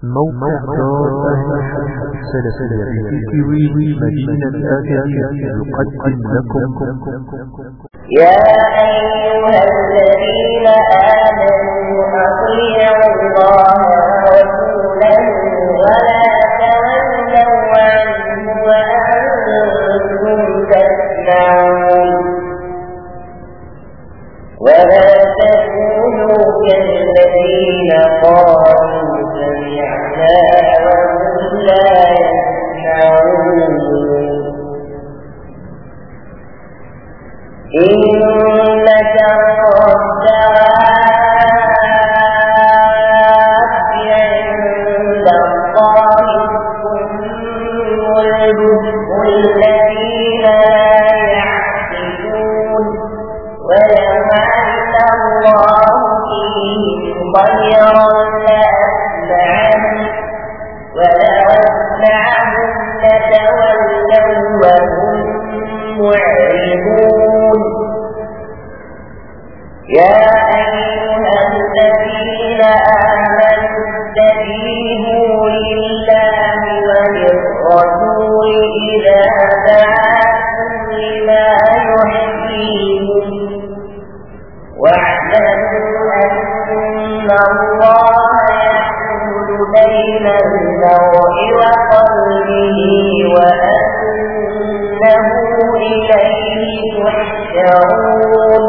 موقع دار السلفية في مدينة آكاديمية يقدم لكم يا أيها الذين آمنوا أطيعوا الله ورسوله ولا تولوا عنه وأنتم تسمعون ولا تكونوا كالذين قالوا سمعنا وهم لا يسمعون إن شر الدواب عند الله الصم البكم الذين لا يعقلون ولو علم الله فيهم خيرا لأسمعهم ولو أسمعهم لتولوا وهم معرضون يا أيها الذين آمنوا استجيبوا لله وللرسول إذا دعاكم لما يحييكم واعلموا أن الله يحول بين المرء وقلبه وأنه إليه تحشرون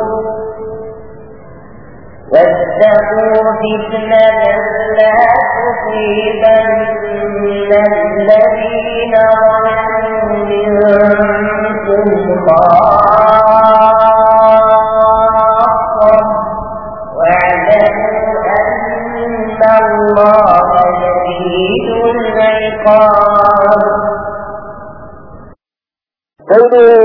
واتقوا فتنة لا تصيبن الذين ظلموا منكم خاصة واعلموا أن الله شديد العقاب. قوله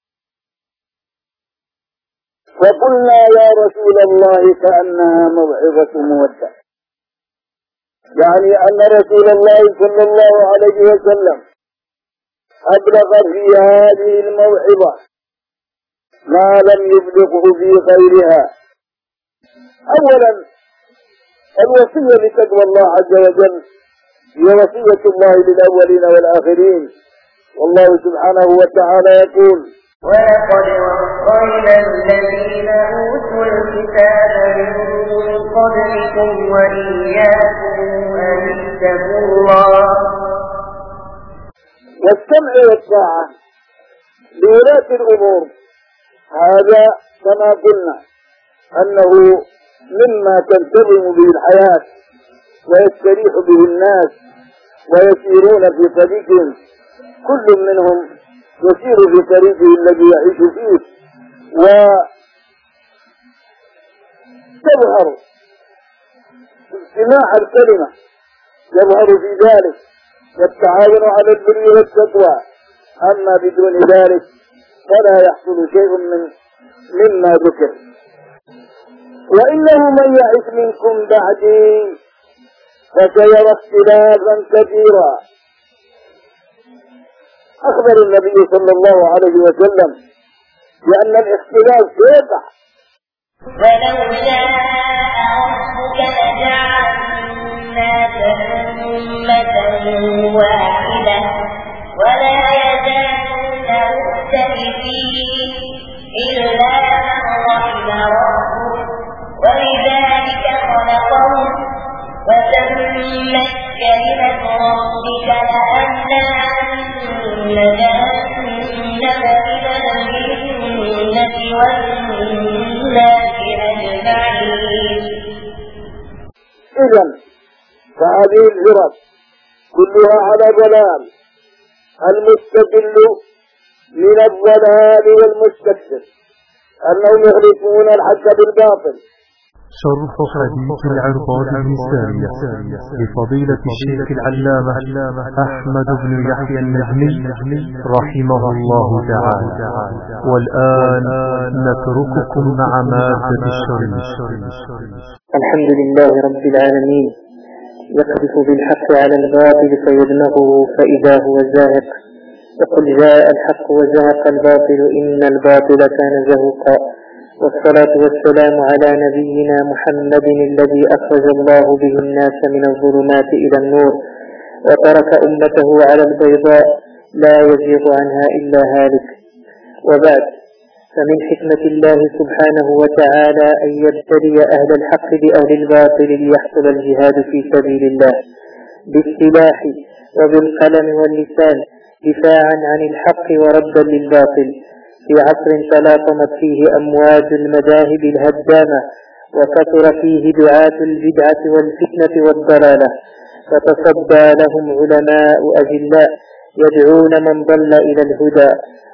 فقلنا يا رسول الله كأنها موعظة مودع، يعني أن رسول الله صلى الله عليه وسلم أبلغ في هذه الموعظة ما لم يبلغه في غيرها. أولا الوصية بتقوى الله عز وجل هي وصية الله للأولين والآخرين، والله سبحانه وتعالى يقول ولقد وصينا الذين أوتوا الكتاب من قبلكم وإياكم أن اتقوا الله. والسمع والطاعة لولاة الأمور هذا كما قلنا أنه مما تنتظم به الحياة ويستريح به الناس ويسيرون في طريقهم، كل منهم يسير في طريقه الذي يعيش فيه، وتظهر اجتماع الكلمة يظهر في ذلك والتعاون على البر والتقوى. أما بدون ذلك فلا يحصل شيء مما ذكر. وإنه من يعش منكم بعدي فسيرى اختلافا كثيرا. أخبر النبي صلى الله عليه وسلم بأن الاختلاف سيقع. ولو شاء ربك لجعل الناس أمة واحدة ولا يزالون مختلفين إلا من رحم ربك ولذلك خلقهم وتمت كلمة ربك لأملأن جهنم من الجنة والناس أجمعين. إذن فهذه الفرق كلها على ضلال، المستقل من الضلال والمستكبر أنهم يخلطون الحق بالباطل. شرح حديث العرباض النسائية لفضيلة الشيخ العلامة أحمد بن يحيى النجمي رحمه الله تعالى. والآن نترككم مع مادة الشريف. الحمد لله رب العالمين، يقذف بالحق على الباطل فيدمغه فإذا هو زاهق، وقل جاء الحق وزهق الباطل إن الباطل كان زهوقا. والصلاة والسلام على نبينا محمد الذي أخرج الله به الناس من الظلمات إلى النور وترك أمته على البيضاء لا يزيغ عنها إلا هالك. وبعد، فمن حكمة الله سبحانه وتعالى أن يبتلي أهل الحق بأهل الباطل ليحصل الجهاد في سبيل الله بالسلاح وبالقلم واللسان دفاعا عن الحق وردا للباطل في عصر تلاطمت فيه أمواج المذاهب الهدامة وكثر فيه دعاة البدعة والفتنة والضلالة، فتصدى لهم علماء أجلاء يدعون من ضل إلى الهدى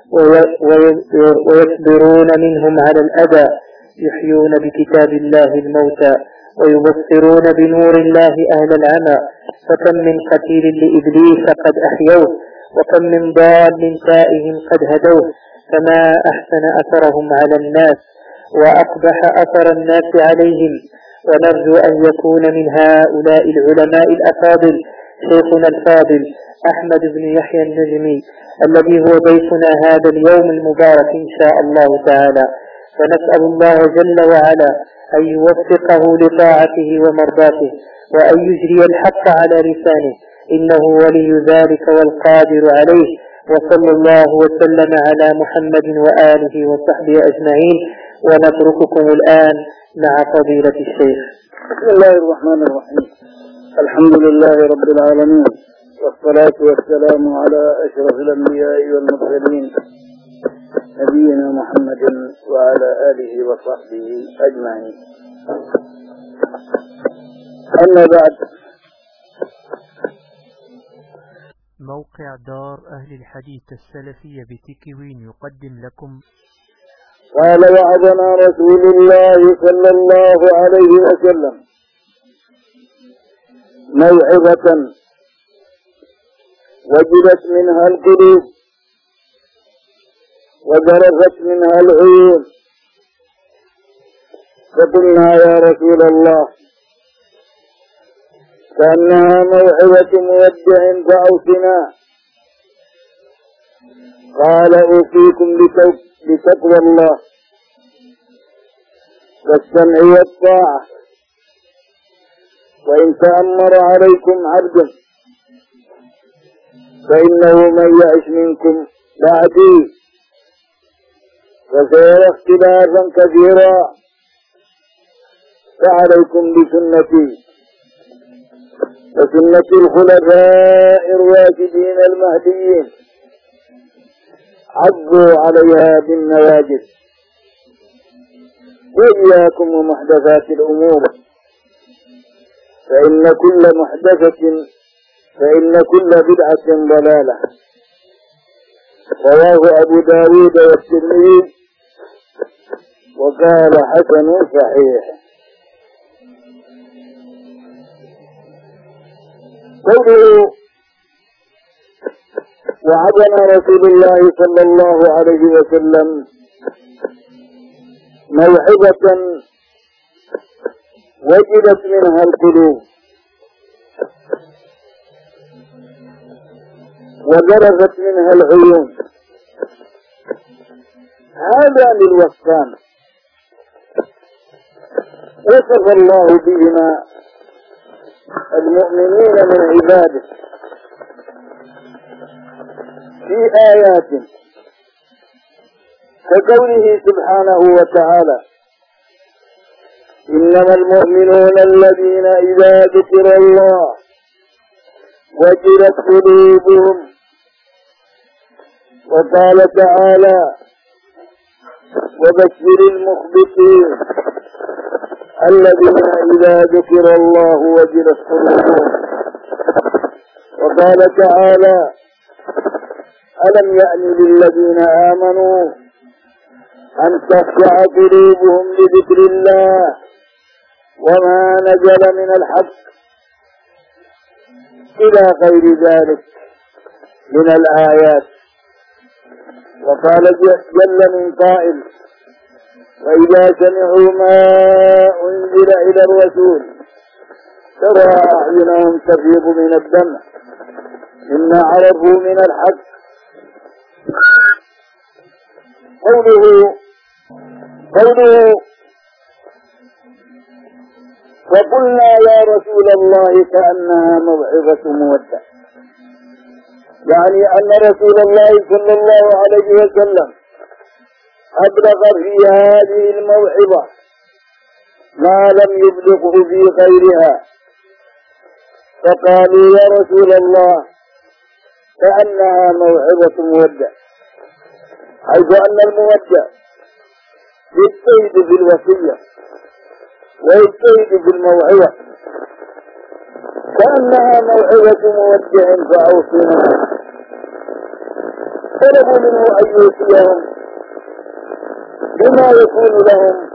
ويصبرون منهم على الأذى، يحيون بكتاب الله الموتى ويبصرون بنور الله أهل العمى. فكم من قتيل لإبليس قد أحيوه، وكم من ضال تائه قد هدوه، فما أحسن أثرهم على الناس وأقبح أثر الناس عليهم. ونرجو أن يكون من هؤلاء العلماء الأفاضل شيخنا الفاضل أحمد بن يحيى النجمي الذي هو ضيفنا هذا اليوم المبارك إن شاء الله تعالى، فنسأل الله جل وعلا أن يوفقه لطاعته ومرضاته وأن يجري الحق على لسانه، إنه ولي ذلك والقادر عليه. وصلى الله وسلم على محمد وآله وصحبه أجمعين، ونترككم الآن مع فضيلة الشيخ. بسم الله الرحمن الرحيم. الحمد لله رب العالمين، والصلاة والسلام على أشرف الأنبياء والمرسلين نبينا محمد وعلى آله وصحبه أجمعين. أما بعد، موقع دار أهل الحديث السلفية بتكوين يقدم لكم قال وعظنا رسول الله صلى الله عليه وسلم موعظة وجلت منها القلوب وجرفت منها العيون، فقلنا يا رسول الله كأنها موعظة مودع فأوصنا. قال أوصيكم بتقوى الله والسمع والطاعة، وإن تأمر عليكم عبد فإنه من يعش منكم بعدي فسيرى اختلافا كثيرا، فعليكم بسنتي وسنة الخلفاء الراشدين المهديين، عضوا عليها بالنواجذ، وإياكم ومحدثات الأمور، فإن كل بدعة ضلالة. رواه أبو داود والترمذي وقال حسن صحيح. قوله وعظنا رسول الله صلى الله عليه وسلم موعظة وجلت منها القلوب وجرفت منها العيون، هذا للوصفان وصف الله بهما المؤمنين من عباده في آيات كقوله سبحانه وتعالى إنما المؤمنون الذين إذا ذكر الله وجلت قلوبهم، وقال تعالى وبشر المخبتين الذين إذا ذكر الله وجلت قلوبهم، وقال تعالى ألم يأن للذين آمنوا أن تخشع قلوبهم لذكر الله وما نزل من الحق، إلى غير ذلك من الآيات. وقال جل من قائل وإذا سمعوا ما أنزل إلى الرسول ترى أعينهم تفيض من الدمع مما عرفوا من الحق. قوله قوله فقلنا يا رسول الله كأنها موعظة مودة، يعني أن رسول الله صلى الله عليه وسلم أبلغ في هذه الموعظة ما لم يبلغه في غيرها، فقالوا يا رسول الله كأنها موعظة مودة، حيث أن المودة يجتهد في الوصية ويجتهد في الموعظة، كأنها موعظة مودع فأوصنا. طلبوا منه أن يوصيهم بما يكون لهم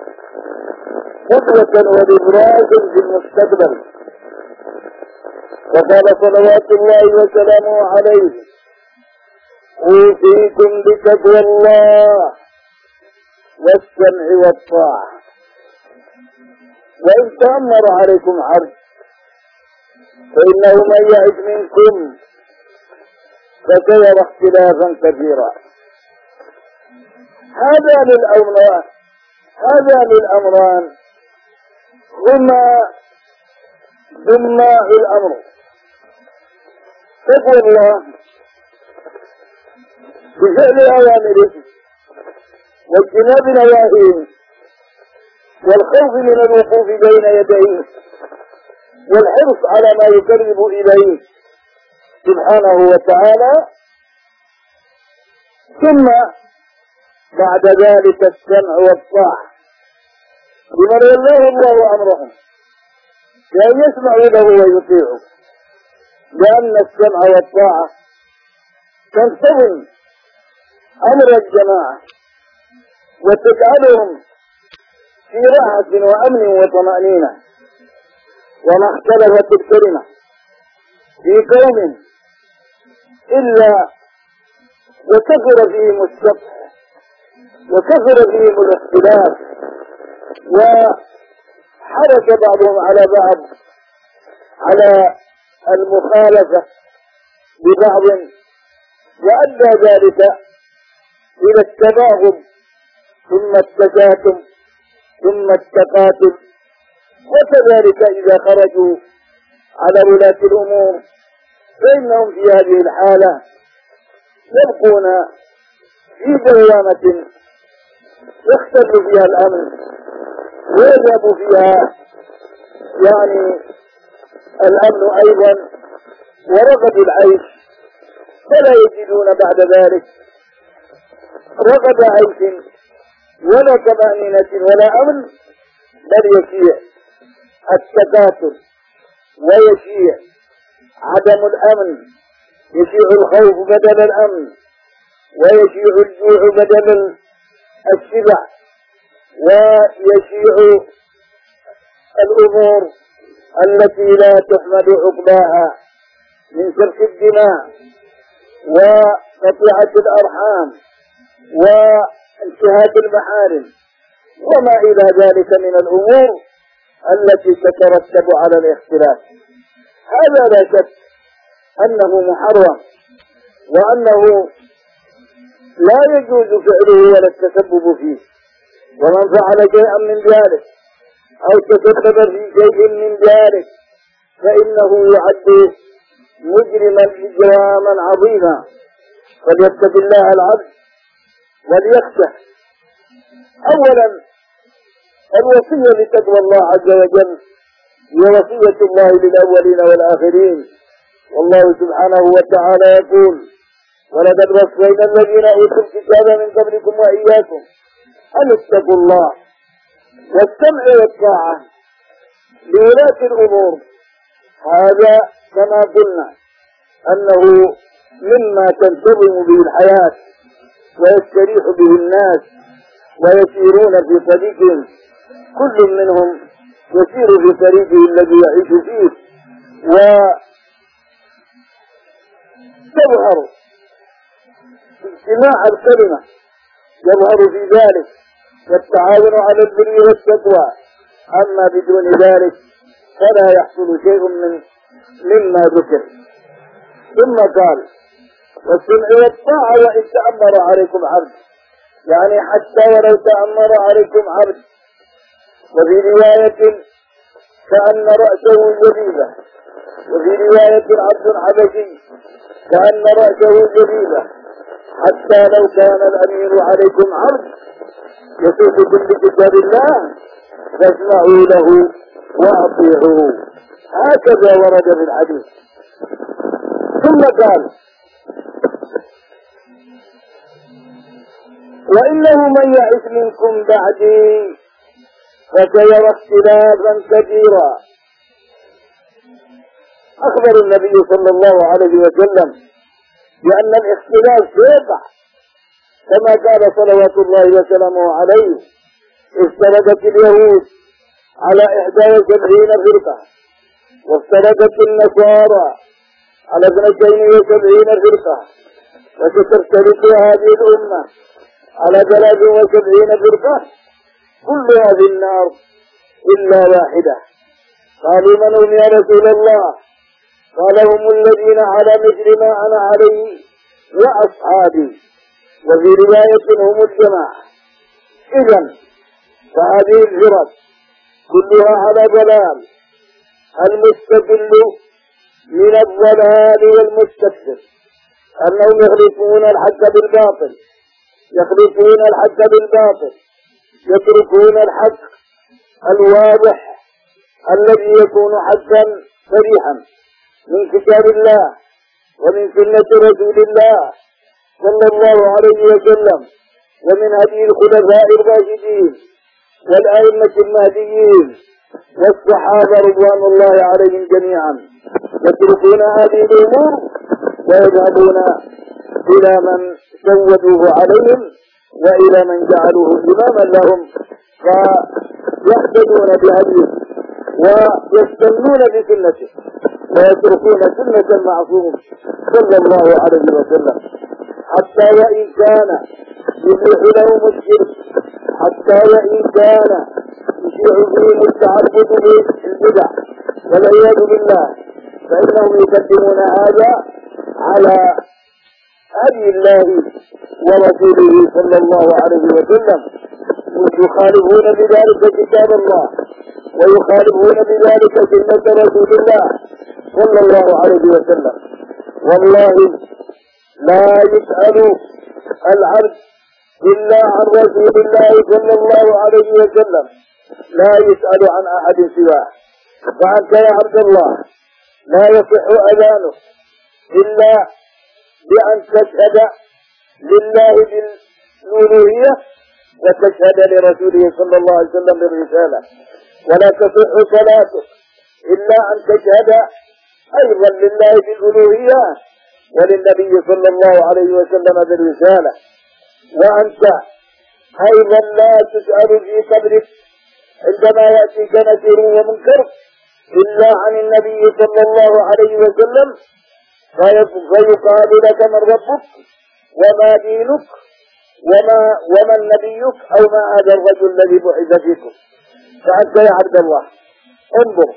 قدوة وإبراز في المستقبل، فقال صلوات الله وسلامه عليه أوصيكم بتقوى الله والسمع والطاعة، وإن تأمر عليكم عبد فإنه من يعد منكم فسيرى اختلافا كثيرا. هذان الأمران هما ضماء الأمر، تقوى الله بفعل أوامره واجتناب نواهيه والخوف من الوقوف بين يديه والحرص على ما يقرب إليه سبحانه وتعالى، ثم بعد ذلك السمع والطاعة لمن ولاه الله أمرهم بأن يسمعوا له ويطيعوا، لأن السمع والطاعة تنتظم أمر الجماعة وتجعلهم في راحة وأمن وطمأنينة. وما اختلفت الكلمة في قوم إلا وكثر فيهم السبح وكثر فيهم الاختلاف، وحرص بعضهم على بعض على المخالفة ببعض، وأدى ذلك إلى التباغض ثم التشاتم ثم التقاتل. وكذلك إذا خرجوا على ولاة الأمور فإنهم في هذه الحالة يبقون في دوامة يختل فيها الأمن ويذهب فيها يعني الأمن أيضا ورغد العيش، فلا يجدون بعد ذلك رغد عيش ولا طمأنينة ولا أمن، بل يشيع التكاثر ويشيع عدم الأمن، يشيع الخوف بدل الأمن، ويشيع الجوع بدل الشبع، ويشيع الأمور التي لا تحمد عقباها من سفك الدماء وقطيعة الأرحام وانتهاك المحارم وما إلى ذلك من الأمور التي تترتب على الاختلاف. هذا لا شك أنه محرم، وأنه لا يجوز فعله ولا التسبب فيه، ومن فعل شيئا من ذلك أو تسبب في شيء من ذلك فإنه يعد مجرما إجراما عظيما. فليتق الله العبد وليخشى. أولا الوصية بتقوى الله عز وجل هي وصية الله للأولين والآخرين، والله سبحانه وتعالى يقول ولقد وصينا الذين أوتوا الكتاب من قبلكم وإياكم أن اتقوا الله والسمع والطاعة لولاة الأمور. هذا كما قلنا أنه مما تنتظم به الحياة ويستريح به الناس ويسيرون في طريقهم، كل منهم يسير في طريقه الذي يعيش فيه. وتظهر اجتماع الكلمة يظهر في ذلك والتعاون على البر والتقوى، أما بدون ذلك فلا يحصل شيء مما ذكر. ثم قال والسمع والطاعة وإن تأمر عليكم عبد، يعني حتى ولو تأمر عليكم عبد. وفي رواية كأن رأسه جبيبة، وفي رواية عبد حبشي كأن رأسه جبيبة، حتى لو كان الأمير عليكم عبد يسوسكم بكتاب الله فاسمعوا له وأطيعوه. هكذا ورد في الحديث. ثم قال: وإنه من يعش منكم بعدي فسيرى اختلافا كثيرا. أخبر النبي صلى الله عليه وسلم بأن الاختلاف سيقع، كما قال صلوات الله وسلامه عليه: افترقت اليهود على 71 فرقة، وافترقت النصارى على 72 فرقة، وستفترق هذه الأمة على 73 فرقة كلها في النار إلا واحدة. قالوا: من هم يا رسول الله؟ قال: هم الذين على مثل ما أنا عليه وأصحابي. وفي رواية: هم الجماعة. إذن فهذه الفرق كلها على ضلال. المستقل من الضلال والمستكبر أنهم يخلطون الحق بالباطل، يخلطون الحق بالباطل، يتركون الحق الواضح الذي يكون حقا صريحا من كتاب الله ومن سنة رسول الله صلى الله عليه وسلم ومن هدي الخلفاء الراشدين والأئمة المهديين والصحابة رضوان الله عليهم جميعا. يتركون هذه الأمور ويذهبون إلى من سودوه عليهم وإلى من جعلوه إماما لهم، فيهتدون بهديه ويستنون بسنته ويتركون سنة المعصوم صلى الله عليه وسلم، حتى وإن كان يبيح لهم الشرك، حتى وإن كان يشيع فيهم التعبد بالبدع والعياذ بالله، فإنهم يقدمون هذا على هدي الله ورسوله صلى الله عليه وسلم، ويخالفون بذلك كتاب الله ويخالفون بذلك سنة رسول الله صلى الله عليه وسلم. والله لا يسأل العبد إلا عن رسول الله صلى الله عليه وسلم، لا يسأل عن أحد سواه. فأنت يا عبد الله لا يصح أذانك إلا بأن تشهد لله بالألوهية وتشهد لرسوله صلى الله عليه وسلم بالرسالة، ولا تصح صلاتك إلا أن تشهد أيضا لله بالألوهية وللنبي صلى الله عليه وسلم بالرسالة. وأنت أيضا لا تسأل في قبرك عندما يأتيك نكير ومنكر إلا عن النبي صلى الله عليه وسلم، فيقال لك: من ربك وما دينك ومن نبيك أو ما هذا الرجل الذي بعث فيكم. فأنت يا عبد الله انظر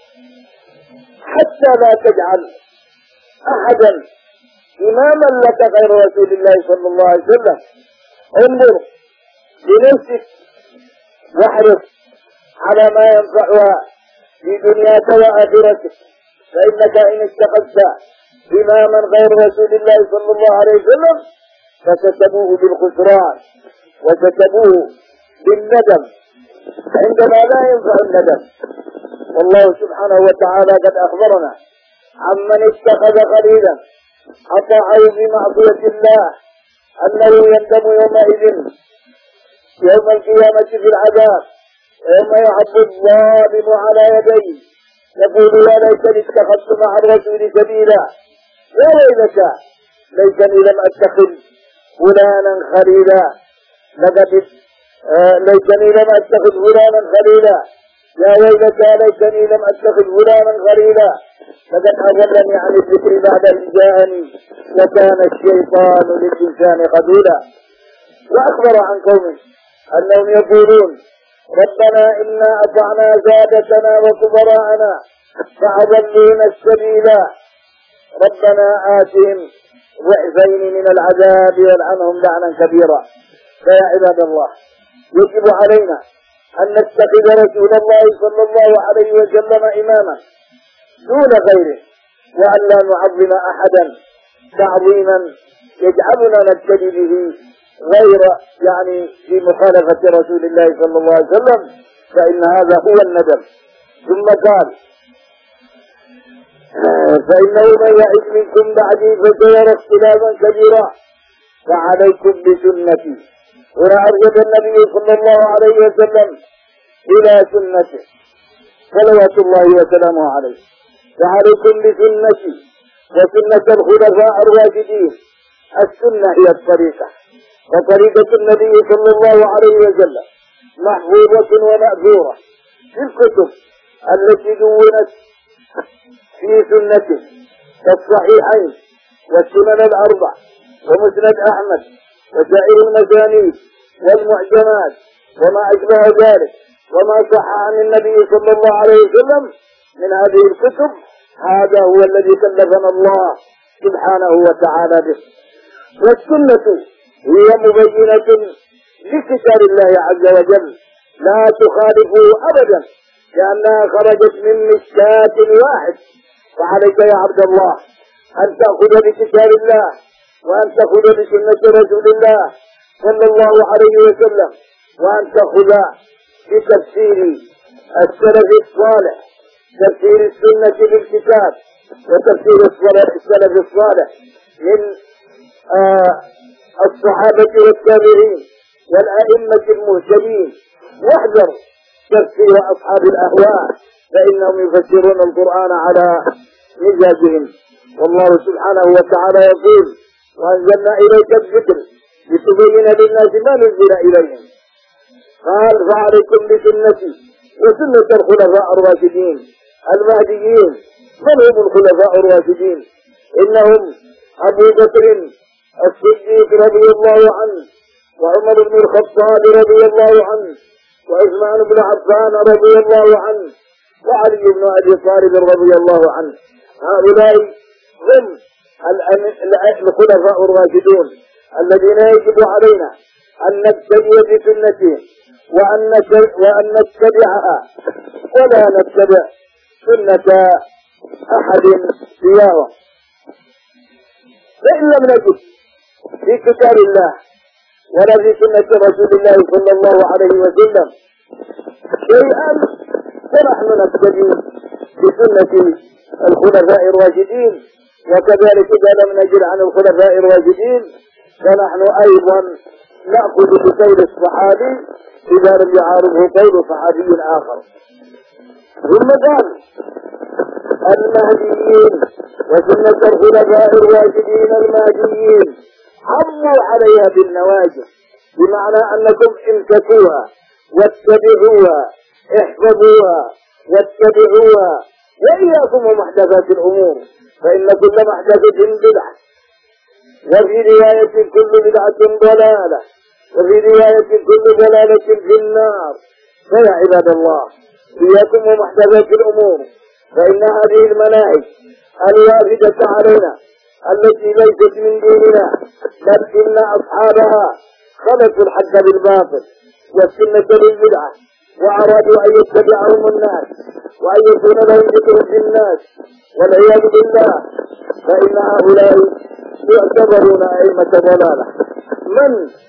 حتى لا تجعل أحدا إماما لك غير رسول الله صلى الله عليه وسلم. انظر لنفسك واحرص على ما ينفعها في دنياك وآخرتك، فإنك إن اتخذت إماما غير رسول الله صلى الله عليه وسلم فستبوه بالخسران وستبوه بالندم عندما لا ينفع الندم. والله سبحانه وتعالى قد أخبرنا عمن اتخذ خليلا أطاعه بمعصية الله أنه يندم يومئذ يوم القيامة في العذاب، ويوم يعض الظالم على يديه يقول: يا ليتني اتخذت مع الرسول سبيلا، يا ويلتى ليتني لم أتخذ فلانا خليلا، ليتني لم أتخذ فلانا خليلا، يا ويلتى ليتني لم أتخذ فلانا خليلا، لقد أضلني عن الذكر بعد إذ جاءني وكان الشيطان للإنسان خذولا. وأخبر عن قومه أنهم يقولون: ربنا إنا أطعنا سادتنا وكبراءنا فأضلونا السبيلا، ربنا آتهم ضعفين من العذاب والعنهم لعنا كبيرا. فيا عباد الله يجب علينا أن نتخذ رسول الله صلى الله عليه وسلم إماما دون غيره، وأن لا نعظم أحدا تعظيما يجعلنا نبتدي به غير في مخالفة رسول الله صلى الله عليه وسلم، فإن هذا هو الندم. ثم قال فإنه من يعش منكم بعدي فسيرى اختلافا كبيرا فعليكم بسنتي. هنا أرشد النبي صلى الله عليه وسلم إلى سنته صلوات الله وسلامه عليه، فعليكم بسنتي وسنة الخلفاء الراشدين. السنة هي الطريقة، وطريقة النبي صلى الله عليه وسلم محفوظة ومأثورة في الكتب التي دونت في سنته كالصحيحين والسنن الأربع ومسند أحمد وسائر المسانيد والمعجمات وما أشبه ذلك، وما صح عن النبي صلى الله عليه وسلم من هذه الكتب. هذا هو الذي كلفنا الله سبحانه وتعالى به. والسنة هي مبينة لكتاب الله عز وجل لا تخالفه أبدا، لأنها خرجت من مشكاة واحد. فعليك يا عبد الله أن تأخذ بكتاب الله وأن تأخذ بسنة رسول الله صلى الله عليه وسلم، وأن تأخذ بتفسير السلف الصالح، تفسير السنة بالكتاب وتفسير السلف الصالح من الصحابة والتابعين والأئمة المهتدين. واحذر تفسير أصحاب الأهواء فإنهم يفسرون القرآن على مزاجهم. والله سبحانه وتعالى يقول وأنزلنا إليك الذكر لتبين للناس ما نزل إليهم. قال فعليكم بسنتي وسنة الخلفاء الراشدين المهديين. من هم الخلفاء الراشدين؟ إنهم أبو بكر الصديق رضي الله عنه، وعمر بن الخطاب رضي الله عنه، وعثمان بن عفان رضي الله عنه، وعلي بن أبي طالب رضي الله عنه. هؤلاء هم الخلفاء الراشدون الذين يجب علينا أن نبتدي بسنتهم وأن نتبعها ولا نتبع سنة أحد سواهم. فإن لم نجد في كتاب الله ولا في سنة رسول الله صلى الله عليه وسلم شيئا فنحن نبتدي بسنة الخلفاء الراشدين، وكذلك إذا لم نجد عن الخلفاء الراشدين فنحن أيضا نأخذ بقول الصحابي إذا لم يعارضه قول صحابي آخر. ثم قال المهديين وسنة الخلفاء الراشدين المهديين عضوا عليها بالنواجذ، بمعنى أنكم امسكوها واتبعوها، احفظوها واتبعوها، وإياكم ومحدثات الأمور فإن كل محدثة بدعة، وفي رواية كل بدعة ضلالة، وفي رواية كل ضلالة في النار. فيا عباد الله إياكم ومحدثات الأمور، فإن هذه المناهج الواردة علينا التي ليست من ديننا بل إن أصحابها خلطوا الحق بالباطل والسنة بالبدعة، وأرادوا أن يتبعهم الناس وأن يكون لهم ذكر في الناس والعياذ بالله. فإن هؤلاء يعتبرون أئمة ضلالة. من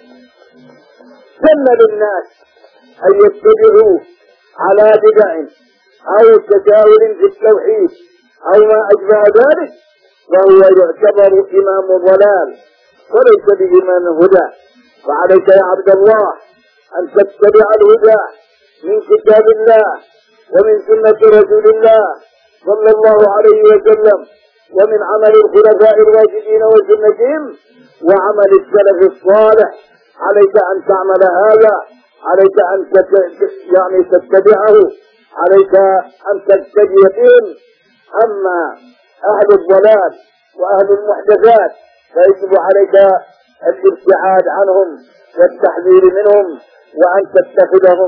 سن للناس أن يتبعوا على بدع أو تساهل في التوحيد أو ما أشبه ذلك فهو يعتبر إمام ضلال وليس بإمام هدى. فعليك يا عبد الله أن تتبع الهدى من كتاب الله ومن سنة رسول الله صلى الله عليه وسلم، ومن عمل الخلفاء الراشدين وسنتهم وعمل السلف الصالح. عليك أن تعمل هذا، عليك أن تتبعه، عليك أن تتبع بهم. أما أهل الضلال وأهل المحدثات فيجب عليك الابتعاد عنهم والتحذير منهم، وأن تتخذهم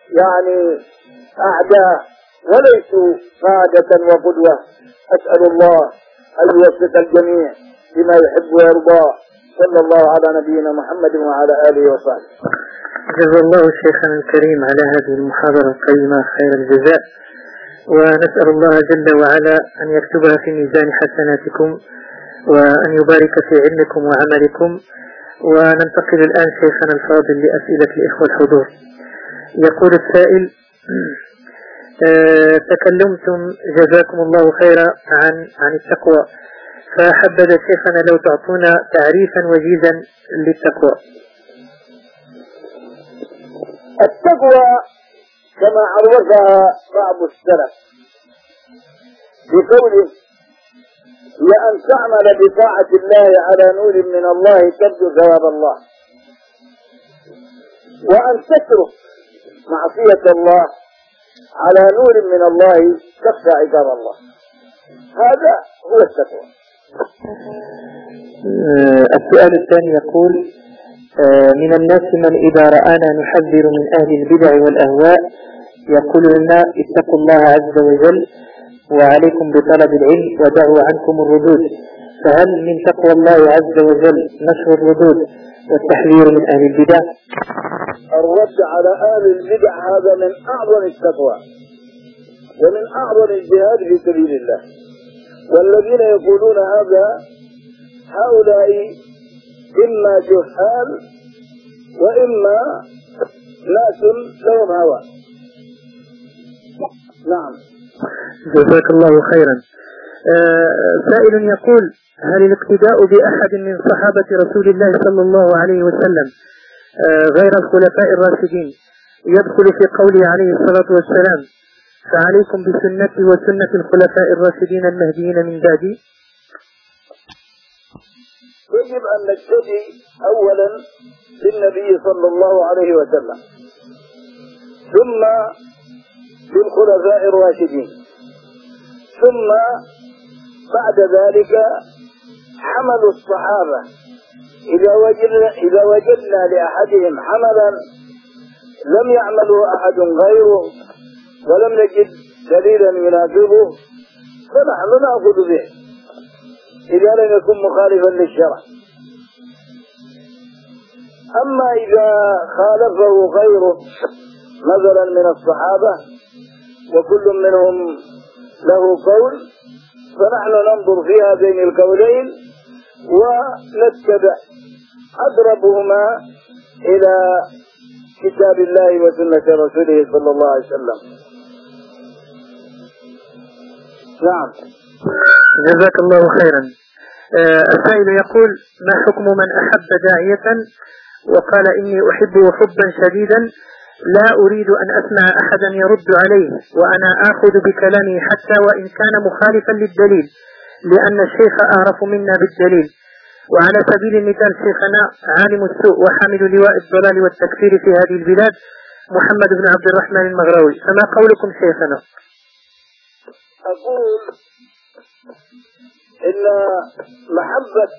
أعداء وليسوا قادة وقدوة. أسأل الله أن يوفق الجميع بما يحب ويرضى، صلى الله على نبينا محمد وعلى آله وصحبه. جزا الله شيخنا الكريم على هذه المحاضرة القيمة خير الجزاء، ونسأل الله جل وعلا أن يكتبها في ميزان حسناتكم وأن يبارك في علمكم وعملكم. وننتقل الآن شيخنا الفاضل لأسئلة الإخوة الحضور. يقول السائل: تكلمتم جزاكم الله خيرا عن التقوى، فحبذ شيخنا لو تعطونا تعريفا وجيزا للتقوى. التقوى كما عرفها بعض السلف بقوله: هي أن تعمل بطاعة الله على نور من الله ترجو ثواب الله، وأن تترك معصية الله على نور من الله تخشى عقاب الله. هذا هو التقوى. السؤال الثاني يقول: من الناس من إذا رآنا نحذر من أهل البدع والأهواء يقول لنا: اتقوا الله عز وجل وعليكم بطلب العلم ودعوا عنكم الردود، فهل من تقوى الله عز وجل نشر الردود والتحذير من أهل البدع؟ الرد على أهل البدع هذا من أعظم التقوى ومن أعظم الجهاد في سبيل الله. والذين يقولون هذا هؤلاء إما جهال وإما ناس لهم هوى. نعم. جزاك الله خيرا. سائل يقول: هل الاقتداء بأحد من صحابة رسول الله صلى الله عليه وسلم غير الخلفاء الراشدين يدخل في قوله عليه الصلاة والسلام: فعليكم بسنتي وسنة الخلفاء الراشدين المهديين من بعدي؟ يجب أن نقتدي أولا بالنبي صلى الله عليه وسلم، ثم بالخلفاء الراشدين، ثم بعد ذلك حمل الصحابة. إذا وجدنا لأحدهم حملا لم يعمله أحد غيره ولم نجد دليلا يناقضه فنحن نأخذ به إذا لم يكن مخالفا للشرع. أما إذا خالفه غيره مثلا من الصحابة وكل منهم له قول فنحن ننظر في هذين القولين ونتبع أقربهما إلى كتاب الله وسنة رسوله صلى الله عليه وسلم. نعم. جزاك الله خيرا. السائل يقول: ما حكم من أحب داعية وقال إني أحبه حبا شديدا لا أريد أن أسمع أحدا يرد عليه وأنا آخذ بكلامه حتى وإن كان مخالفا للدليل لأن الشيخ أعرف منا بالدليل؟ وعلى سبيل المثال شيخنا عالم السوء وحامل لواء الضلال والتكفير في هذه البلاد محمد بن عبد الرحمن المغراوي، فما قولكم شيخنا؟ أقول إن محبة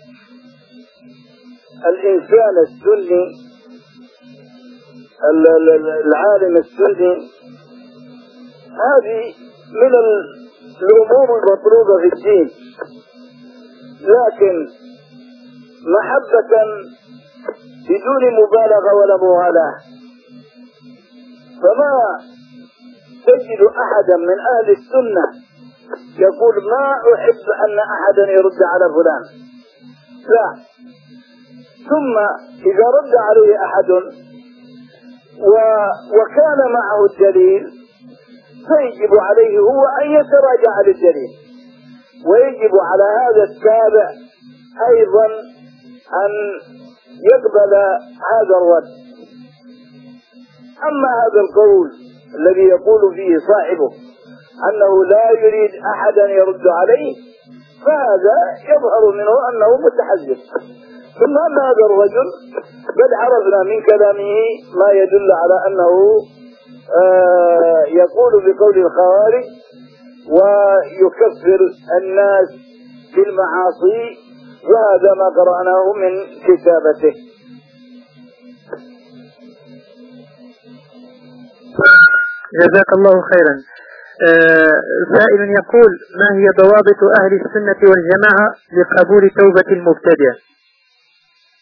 الإنسان السني العالم السني هذه من الأمور المطلوبة في الدين، لكن محبة بدون مبالغة ولا مغالاة. فما تجد أحدا من أهل السنة يقول ما أحب أن أحدا يرد على فلان، لا. ثم إذا رد عليه أحد وكان معه الدليل فيجب عليه هو أن يتراجع للدليل، ويجب على هذا التابع أيضا أن يقبل هذا الرد. أما هذا القول الذي يقول فيه صاحبه أنه لا يريد أحدا يرد عليه فهذا يظهر منه أنه متحزب. ثم أن هذا الرجل قد عرفنا من كلامه ما يدل على أنه يقول بقول الخوارج ويكفر الناس بالمعاصي، وهذا ما قرأناه من كتابته. جزاك الله خيرا. سائل يقول: ما هي ضوابط أهل السنة والجماعة لقبول توبة المبتدع؟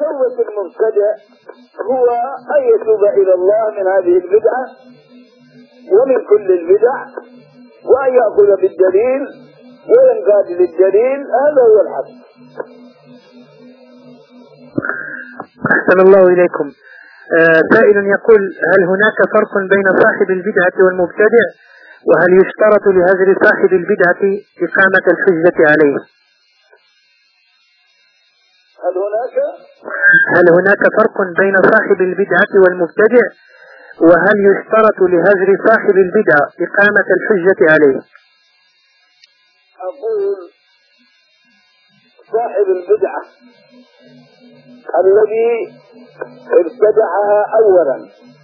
توبة المبتدع هو أن يتوب إلى الله من هذه البدعة ومن كل البدع، وأن يأخذ بالدليل وينقاد للدليل. هذا هو الحق. أحسن الله إليكم. سائل يقول: هل هناك فرق بين صاحب البدعة والمبتدع؟ وهل يشترط لهجر صاحب البدعة إقامة الحجة عليه؟ هل هناك فرق بين صاحب البدعة والمبتدع؟ وهل يشترط لهجر صاحب البدعة إقامة الحجة عليه؟ أقول صاحب البدعة الذي ابتدعها أولا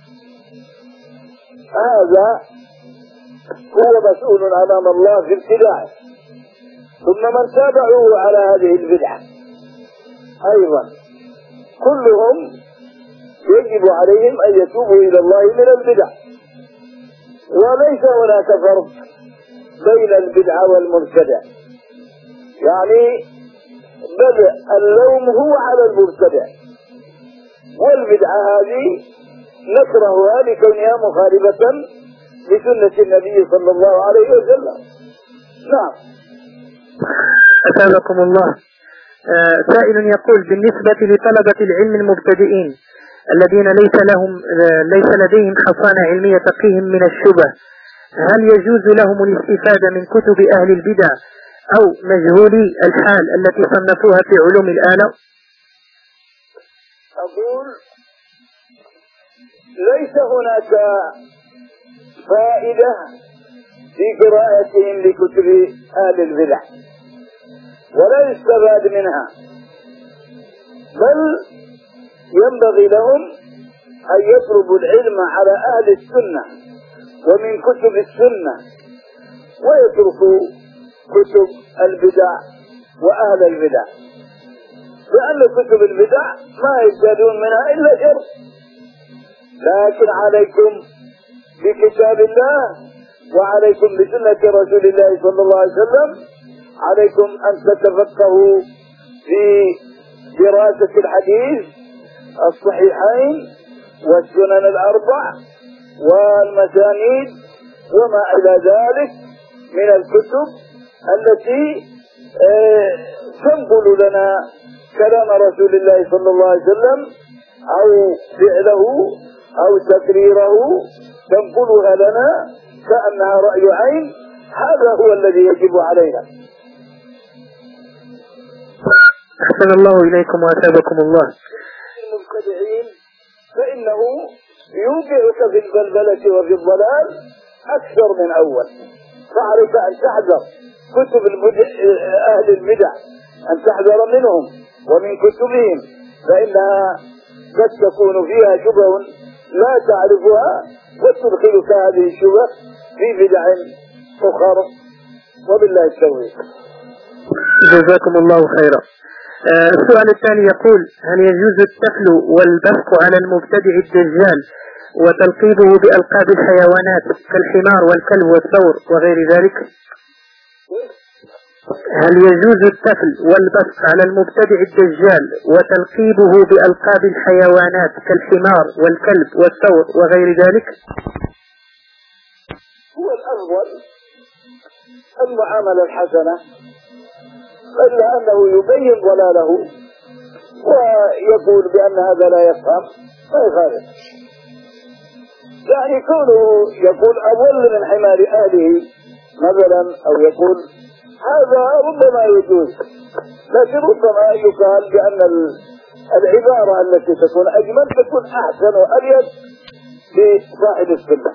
هذا هو مسؤول أمام الله في ابتداعه، ثم من تابعوه على هذه البدعة أيضا كلهم يجب عليهم أن يتوبوا إلى الله من البدع. وليس هناك فرق بين البدعة والمبتدع، يعني بدء اللوم هو على المبتدع، والبدعة هذه نكرهها لكونها مخالفة لسنة النبي صلى الله عليه وسلم. نعم. أثابكم الله. سائل يقول: بالنسبة لطلبة العلم المبتدئين الذين ليس لديهم حصانة علمية تقيهم من الشبه، هل يجوز لهم الاستفادة من كتب أهل البدع أو مجهولي الحال التي صنفوها في علوم الآلة؟ أقول ليس هناك فائدة في قراءتهم لكتب أهل البدع ولا يستفاد منها، بل ينبغي لهم أن يطلبوا العلم على أهل السنة ومن كتب السنة، ويتركوا كتب البدع وأهل البدع، لأن كتب البدع ما يزدادون منها إلا شر. لكن عليكم بكتاب الله وعليكم بسنة رسول الله صلى الله عليه وسلم، عليكم أن تتفقهوا في دراسة الحديث الصحيحين والسنن الأربع والمسانيد وما إلى ذلك من الكتب التي تنقل لنا كلام رسول الله صلى الله عليه وسلم أو فعله أو تقريره، تنقلها لنا كأنها رأي عين. هذا هو الذي يجب علينا. أحسن الله إليكم وأثابكم الله. المبتدعين فإنه يوقعك في البلبلة وفي الضلال أكثر من أول، فعليك أن تحذر كتب أهل البدع، أن تحذر منهم ومن كتبهم، فإنها قد تكون فيها شبه لا تعرفها وتدخلك هذه الشبه في بدع أخرى، وبالله التوفيق. جزاكم الله خيرا. السؤال الثاني يقول: هل يجوز التفل والبثق على المبتدع الدجال وتلقيبه بألقاب الحيوانات كالحمار والكلب والثور وغير ذلك؟ هل يجوز التفل والبثق على المبتدع الدجال وتلقيبه بألقاب الحيوانات كالحمار والكلب والثور وغير ذلك؟ هو الأفضل المعاملة الحسنة، إلا أنه يبين ضلاله ويقول بأن هذا لا يفهم ما يخالف. يعني كونه يقول أضل من حمار أهله مثلا، أو يقول هذا ربما يجوز، لكن ربما يقال بأن العبارة التي تكون أجمل تكون أحسن وأليق لصاحب السنة.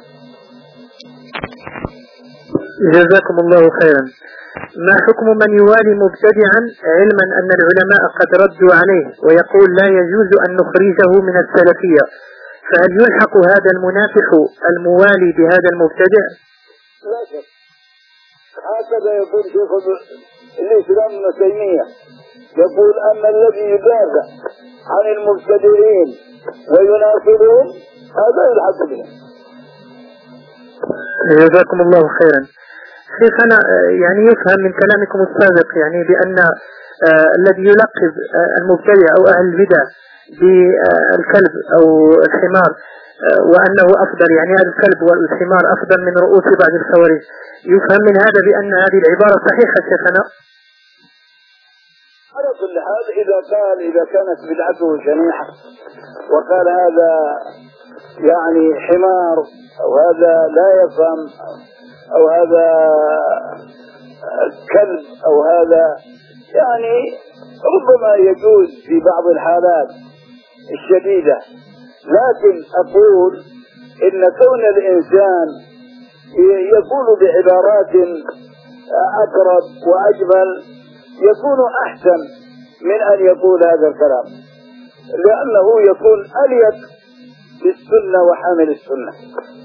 جزاكم الله خيرا. ما حكم من يوالي مبتدعا علما أن العلماء قد ردوا عليه ويقول لا يجوز أن نخرجه من السلفية، فهل يلحق هذا المنافح الموالي بهذا المبتدع؟ لا شك، هكذا يقول شيخ الإسلام ابن تيمية، يقول أن الذي يدافع عن المبتدعين ويناصرهم هذا يلحق بهم. جزاكم الله خيرا. شيخنا يعني يفهم من كلامكم السابق يعني بأن الذي يلقب المبتدع أو أهل البدع بالكلب أو الحمار وأنه أفضل، يعني هذا الكلب والحمار أفضل من رؤوس بعض الخوارج، يفهم من هذا بأن هذه العبارة صحيحة شيخنا؟ على كل حال إذا كانت بدعته شنيعة وقال هذا يعني حمار أو هذا لا يفهم أو هذا كلب أو هذا، يعني ربما يجوز في بعض الحالات الشديدة، لكن أقول إن كون الإنسان يقول بعبارات أقرب وأجمل يكون أحسن من أن يقول هذا الكلام، لأنه يكون أليق بالسنة وحامل السنة.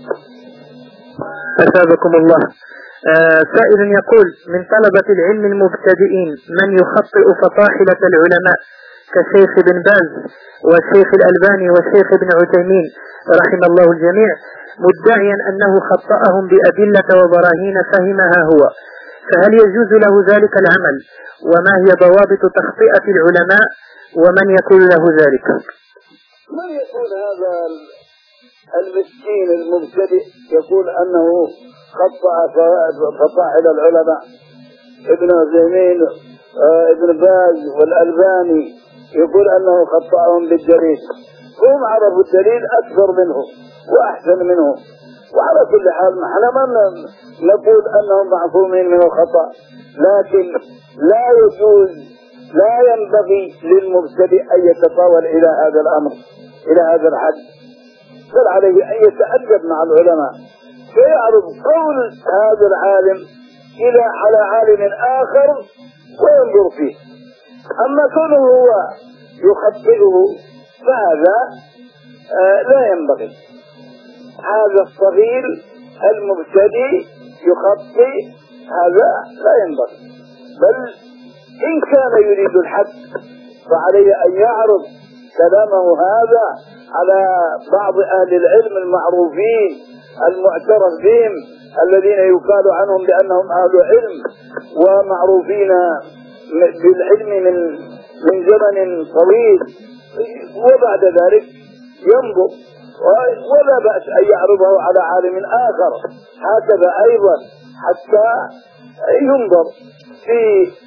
أثابكم الله. سائل يقول: من طلبة العلم المبتدئين من يخطئ فطاحلة العلماء كشيخ بن باز والشيخ الألباني والشيخ ابن عثيمين رحم الله الجميع، مدعيا أنه خطأهم بأدلة وبراهين فهمها هو، فهل يجوز له ذلك العمل؟ وما هي ضوابط تخطئة العلماء ومن يقول له ذلك؟ من يقول هذا المسكين المبتدئ يقول أنه خطأ فطاحل العلماء؟ ابن عثيمين ابن باز والألباني يقول أنه خطأهم بالدليل، هم عرفوا الدليل أكثر منه وأحسن منه. وعلى كل حال نحن ما نقول أنهم معصومين من الخطأ، لكن لا يجوز لا ينبغي للمبتدئ أن يتطاول إلى هذا الأمر إلى هذا الحد، بل عليه أن يتأدب مع العلماء فيعرض قول هذا العالم إلى على عالم آخر وينظر فيه. أما كونه هو يخطئه فهذا لا ينبغي. هذا الصغير المبتدئ يخطئ، هذا لا ينبغي، بل إن كان يريد الحق فعليه أن يعرض كلامه هذا على بعض أهل العلم المعروفين المعترف بهم الذين يقال عنهم بأنهم أهل علم ومعروفين بالعلم من زمن طويل، وبعد ذلك ينظر، ولا بأس أن يعرضه على عالم آخر هكذا أيضا حتى ينظر في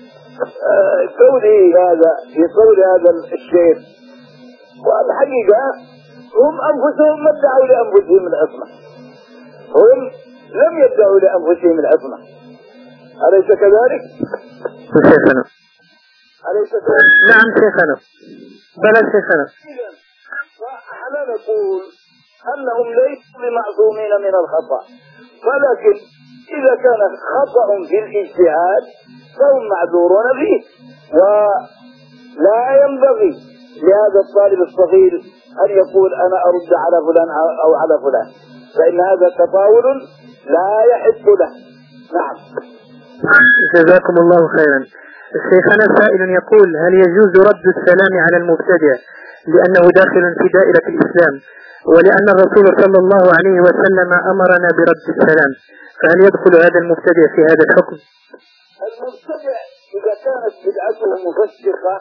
قول هذا الشيخ. والحقيقة هم أنفسهم ما ادعوا لأنفسهم العصمة، هم لم يدعوا لأنفسهم العصمة، أليس كذلك؟ شيخنا أليس كذلك؟ نعم شيخنا، بلى شيخنا. فنحن نقول أنهم ليسوا بمعصومين من الخطأ، ولكن إذا كان خطأ في الاجتهاد فهم معذورون فيه، ولا ينبغي لهذا الطالب الصغير أن يقول أنا أرد على فلان أو على فلان، فإن هذا تطاول لا يحق له. نعم. جزاكم الله خيرا. شيخنا سائل يقول: هل يجوز رد السلام على المبتدع لأنه داخل في دائرة الإسلام، ولأن الرسول صلى الله عليه وسلم أمرنا برد السلام، فهل يدخل هذا المبتدع في هذا الحكم؟ المبتدع إذا كانت بدعته مفسقة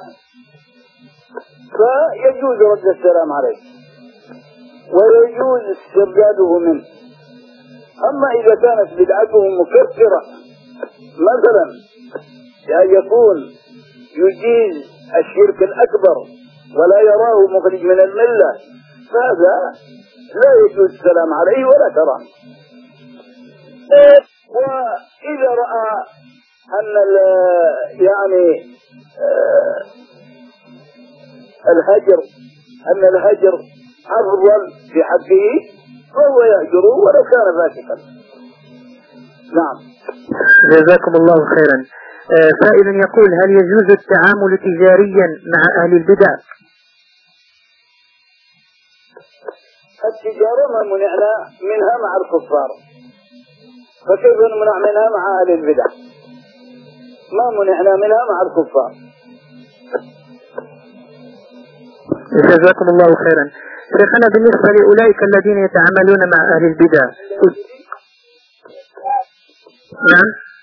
فيجوز رد السلام عليه ويجوز استرداده منه. أما إذا كانت بدعته مكفرة مثلا يعني يكون يجيز الشرك الأكبر ولا يراه مخرج من الملة، فهذا لا يجوز السلام عليه ولا كرام. وإذا رأى أن يعني الهجر أفضل في حقه فهو يهجره ولو كان فاسقا. نعم. جزاكم الله خيرا. سائل يقول: هل يجوز التعامل تجاريا مع أهل البدع؟ التجارة ما منعنا منها مع الكفار، فكيف نمنع منها مع أهل البدع؟ ما منعنا منها مع الكفار. جزاكم الله خيرا. شيخنا بالنسبة لأولئك الذين يتعاملون مع أهل البدع، نعم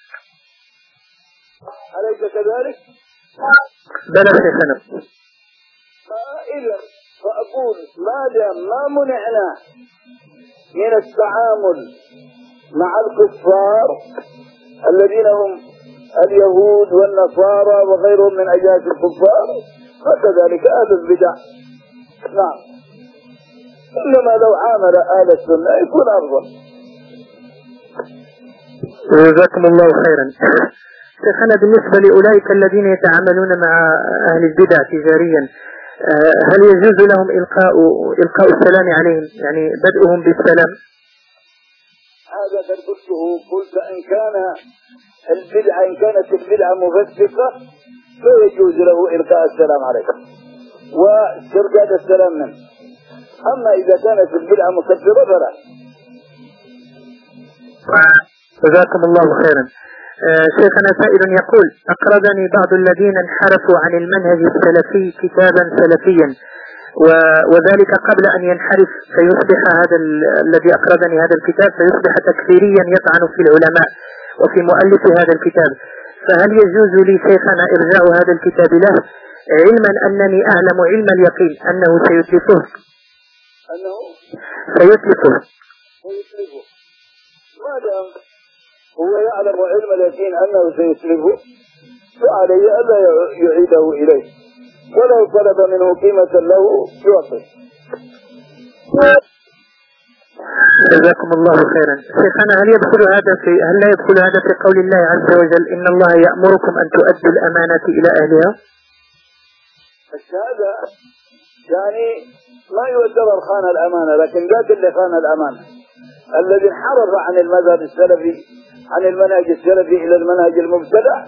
أليس كذلك؟ بلى شيخنا. إذا فأقول ما دام ما منعنا من التعامل مع الكفار الذين هم اليهود والنصارى وغيرهم من أجناس الكفار فكذلك أهل البدع. نعم. إنما لو عامل أهل السنة يكون أفضل. جزاكم الله خيرا. شيخنا بالنسبة لأولئك الذين يتعاملون مع أهل البدع تجاريا هل يجوز لهم إلقاء السلام عليهم يعني بدءهم بالسلام؟ هذا قد قلت إن كانت البدعة مفسقة فيجوز له إلقاء السلام عليهم واسترداد السلام منه. أما إذا كانت البدعة مكفرة فلا. جزاكم الله خيرا. شيخنا سائل يقول أقرضني بعض الذين انحرفوا عن المنهج السلفي كتابا سلفيا وذلك قبل أن ينحرف فيصبح هذا الذي أقرضني هذا الكتاب فيصبح تكفيريا يطعن في العلماء وفي مؤلف هذا الكتاب، فهل يجوز لي شيخنا إرجاع هذا الكتاب له علما أنني أعلم علم اليقين أنه سيتلفه؟ ما دام هو يعلم علم اليقين أنه سيسلبه فعليه ألا يعيده إليه ولو طلب منه قيمة له يعطي. جزاكم الله خيرا. شيخنا هل لا يدخل هذا في قول الله عز وجل إن الله يأمركم أن تؤدوا الأمانة إلى أهلها؟ هذا يعني ما يعتبر خان الأمانة، لكن ذاك اللي خان الأمانة الذي انحرف عن المذهب السلفي عن المنهج السلفي إلى المنهج المبتدع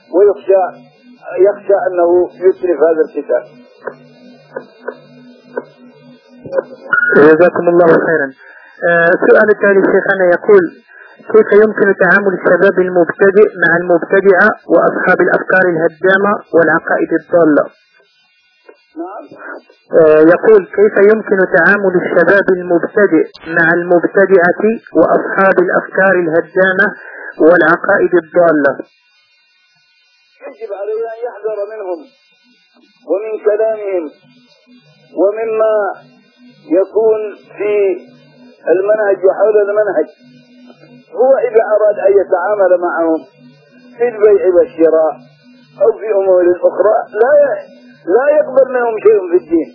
يخشى أنه يسرف هذا الكتاب. جزاكم الله خيرا. سؤال التالي شيخنا يقول كيف يمكن تعامل الشباب المبتدئ مع المبتدعة وأصحاب الأفكار الهدامة والعقائد الضالة؟ يقول كيف يمكن تعامل الشباب المبتدئ مع المبتدعة وأصحاب الأفكار الهدامة والعقائد الضالة؟ يجب عليه أن يحذر منهم ومن كلامهم ومما يكون في المنهج وحول المنهج. هو إذا أراد أن يتعامل معهم في البيع والشراء أو في أمور أخرى لا يقبل منهم شيء في الدين.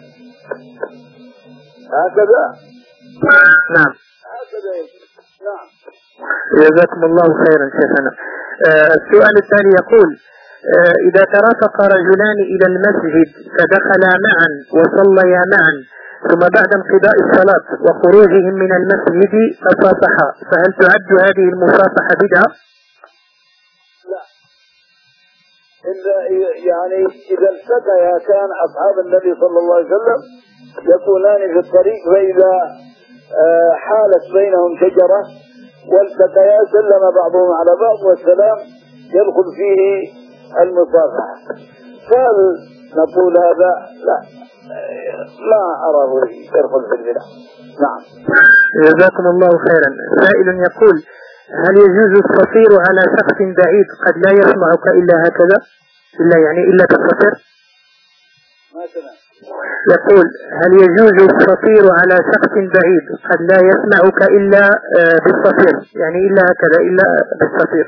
هكذا. نعم. هكذا. نعم. جزاكم الله خيرا شيخنا. السؤال الثاني يقول إذا ترافق رجلان إلى المسجد فدخلا معا وصليا معا ثم بعد انقضاء الصلاة وخروجهم من المسجد تصافحا فهل تعد هذه المصافحة بدعة؟ لا. يعني إذا التقيا كان أصحاب النبي صلى الله عليه وسلم يكونان في الطريق فإذا حالت بينهم شجرة والتقيا سلم بعضهم على بعض والسلام يدخل فيه المصافحة. فهل نقول هذا؟ لا، ما أراه يدخل في البدع. نعم. جزاكم الله خيرا. سائل يقول هل يجوز الصفير على شخص بعيد قد لا يسمعك إلا هكذا إلا بالصفير؟ مثلا يقول هل يجوز الصفير على شخص بعيد قد لا يسمعك إلا بالصفير إلا هكذا إلا بالصفير؟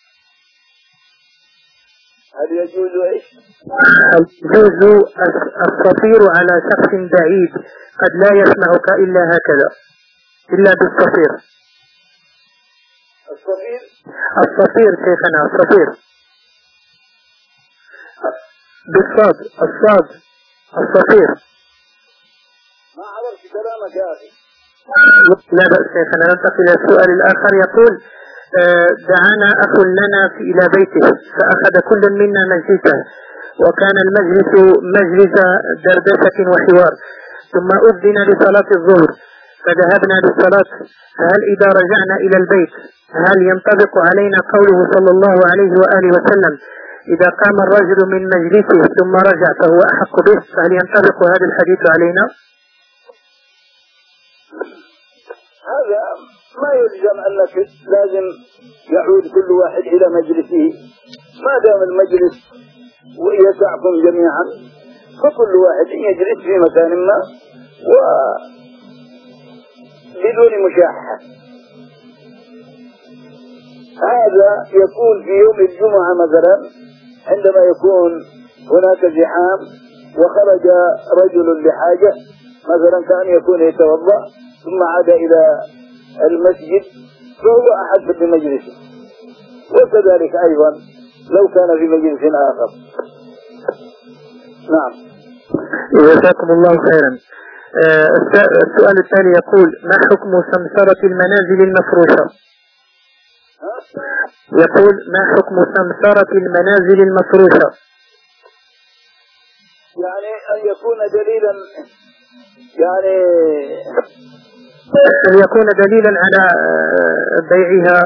هل يجوز إيش؟ هل يجوز الصفير على شخص بعيد قد لا يسمعك إلا هكذا إلا بالصفير؟ الصفير شيخنا الصفير بالصاد الصفير. ما عرفت كلامك يا أخي. لا بأس شيخنا. ننتقل إلى السؤال الآخر. يقول دعانا أخ لنا إلى بيته فأخذ كل منا مجلسه وكان المجلس مجلس دردشة وحوار ثم أذن لصلاة الظهر فذهبنا للصلاة. هل إذا رجعنا إلى البيت هل ينطبق علينا قوله صلى الله عليه وآله وسلم إذا قام الرجل من مجلسه ثم رجع فهو أحق به؟ فهل ينطبق هذا الحديث علينا؟ هذا ما يلزم أنك لازم يعود كل واحد إلى مجلسه، ما دام المجلس ويسعكم جميعا فكل واحد يجلس في مكان ما وبدون مشاحة. هذا يكون في يوم الجمعة مثلا عندما يكون هناك زحام وخرج رجل لحاجة مثلا كان يكون يتوضأ ثم عاد إلى المسجد فهو أحد بمجلسه، وكذلك أيضا لو كان في مجلس آخر. نعم. جزاكم الله خيرا. السؤال التالي يقول: ما حكم سمسرة المنازل المفروشة؟ يقول: ما حكم سمسرة المنازل المفروشة؟ يعني أن يكون دليلا، يعني أن يكون دليلا على بيعها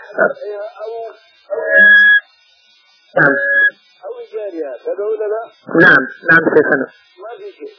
نعم أو إيجارها كذا ولا لا؟ نعم شيخنا. ما في شيء.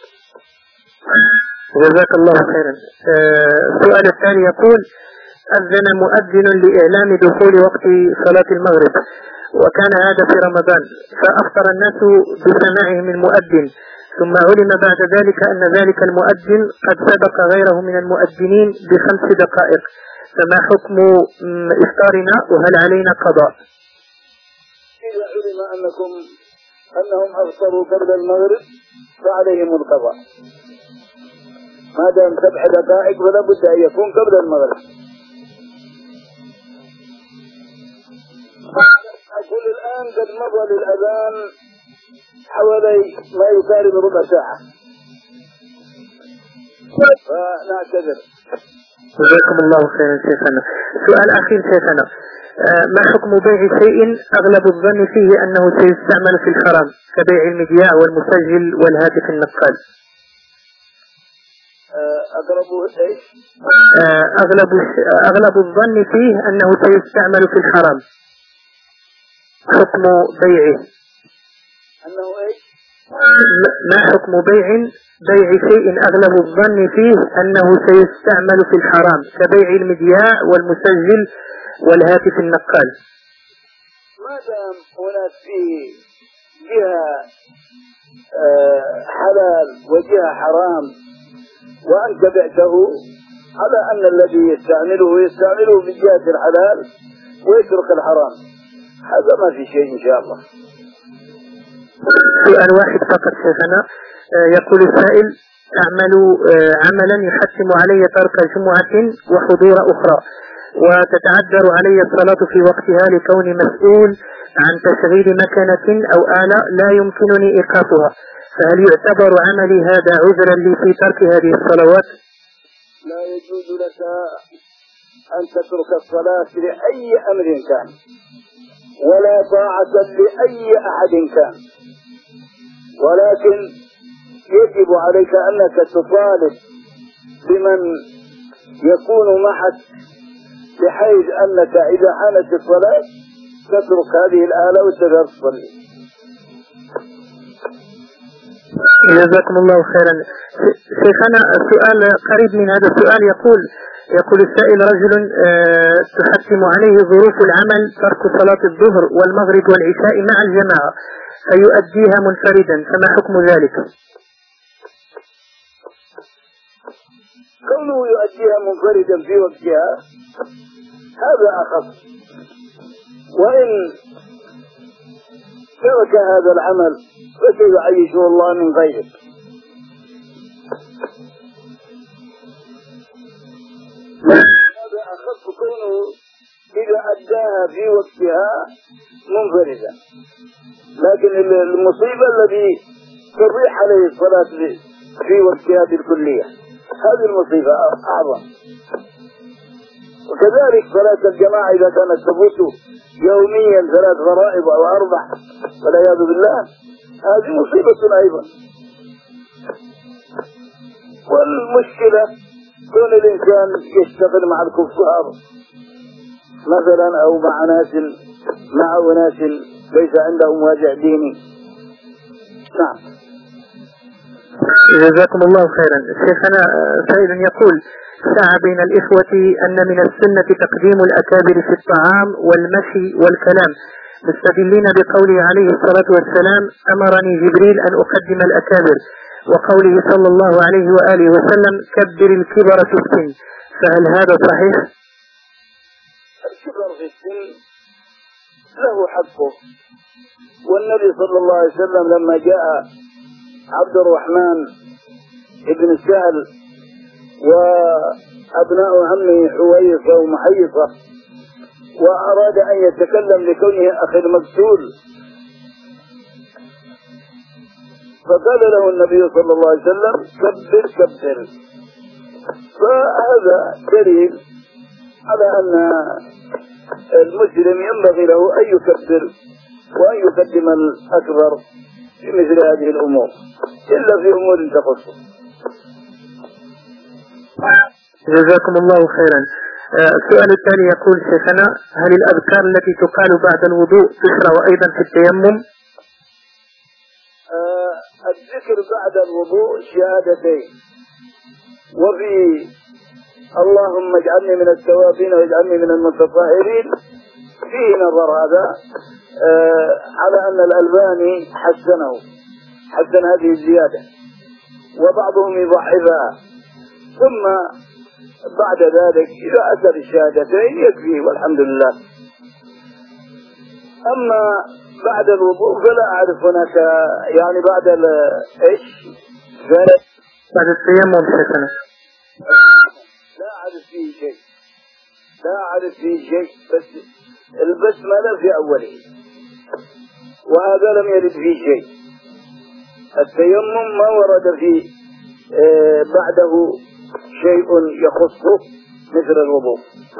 جزاك الله خيرا. السؤال الثاني يقول: أذن مؤذن لإعلام دخول وقت صلاة المغرب، وكان هذا في رمضان، فأفطر الناس بسماعهم المؤذن، ثم علم بعد ذلك أن ذلك المؤذن قد سبق غيره من المؤذنين ب5 دقائق، فما حكم إفطارنا وهل علينا قضاء؟ إذا علم أنهم أفطروا قبل المغرب فعليهم القضاء، ما دام 7 دقائق فلا بد أن يكون قبل المغرب. أقول الآن قد مضى للأذان حوالي ما يقارب ربع ساعة، فنعتذر. جزاكم الله خيرا شيخنا. سؤال أخير شيخنا: ما حكم بيع شيء أغلب الظن فيه أنه سيستعمل في الحرام كبيع المذياع والمسجل والهاتف النقال؟ أغلب الظن فيه أنه سيستعمل في الحرام، حكم بيعه؟ أنه إيش؟ ما حكم بيع شيء أغلب الظن فيه أنه سيستعمل في الحرام كبيع المذياع والمسجل والهاتف النقال؟ ما دام هناك فيه جهة حلال وجهة حرام وأنت بعته، على أن الذي يستعمله في جهة الحلال ويترك الحرام، هذا ما في شيء إن شاء الله. سؤال واحد فقط شيخنا. يقول السائل: أعمل عملا يحتم علي ترك جمعة وحضور أخرى، وتتعذر علي الصلاة في وقتها لكوني مسؤول عن تشغيل مكنة أو آلة لا يمكنني إيقافها، فهل يعتبر عملي هذا عذرا لي في ترك هذه الصلوات؟ لا يجوز لك أن تترك الصلاة لأي أمر كان ولا طاعة لأي أحد كان، ولكن يجب عليك أنك تطالب بمن يكون معك بحيث أنك إذا حانت الصلاة تترك هذه الآلة وتذهب تصلي. جزاكم الله خيرا. شيخنا السؤال قريب من هذا السؤال. يقول السائل: رجل تحتم عليه ظروف العمل ترك صلاة الظهر والمغرب والعشاء مع الجماعة فيؤديها منفردا، فما حكم ذلك؟ كونه يؤديها منفردا في وقتها هذا أخف، وإن ترك هذا العمل فسيعيشه الله من غيره. هذا أخف كونه إذا أداها في وقتها منفردا، لكن المصيبة الذي تضيح عليه الصلاة في وقتها بالكلية هذه المصيبة أعظم. وكذلك صلاة الجماعة إذا كانت تفوت يوميا 3 فرائض أو 4 والعياذ بالله هذه مصيبة أيضا. والمشكلة كون الإنسان يشتغل مع الكفار مثلا أو مع أناس ليس عندهم واجع ديني. نعم. جزاكم الله خيرا. شيخنا سائل يقول: شاع بين الإخوة أن من السنة تقديم الأكابر في الطعام والمشي والكلام، مستدلين بقوله عليه الصلاة والسلام أمرني جبريل أن أقدم الأكابر، وقوله صلى الله عليه وآله وسلم كبر الكبر في السن، فهل هذا صحيح؟ الكبر في السن له حقه، والنبي صلى الله عليه وسلم لما جاء عبد الرحمن ابن سهل وأبناء عمه حويصة ومحيصة وأراد أن يتكلم لكونه أخي المقتول، فقال له النبي صلى الله عليه وسلم كبر كبر. فهذا دليل على أن المسلم ينبغي له أن يكبر وأن يقدم الأكبر في مثل هذه الأمور إلا في أمور تخصه. جزاكم الله خيرا. السؤال الثاني يقول شيخنا هل الأذكار التي تقال بعد الوضوء تشرع أيضا في التيمم؟ الذكر بعد الوضوء شهادتين، وفي اللهم اجعلني من التوابين واجعلني من المتطهرين فيه نظر هذا على أن الألباني حسن هذه الزيادة وبعضهم يضعفها، ثم بعد ذلك إذا أتى بالشهادتين يكفيه والحمد لله. أما بعد الوضوء فلا أعرف هناك يعني بعد إيش بعد التيمم شيخنا لا أعرف فيه شيء بس البسملة في أوله، وهذا لم يرد فيه شيء. التيمم ما ورد فيه بعده شيء يخصه مثل الوضوء.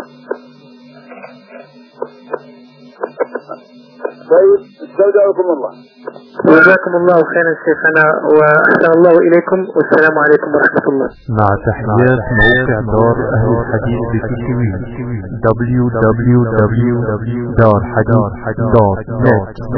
طيب استودعكم الله. جزاكم الله خيرا شيخنا وأحسن الله إليكم، والسلام عليكم ورحمة الله. مع تحيات موقع دار أهل الحديث بتكوين www.darhadith.net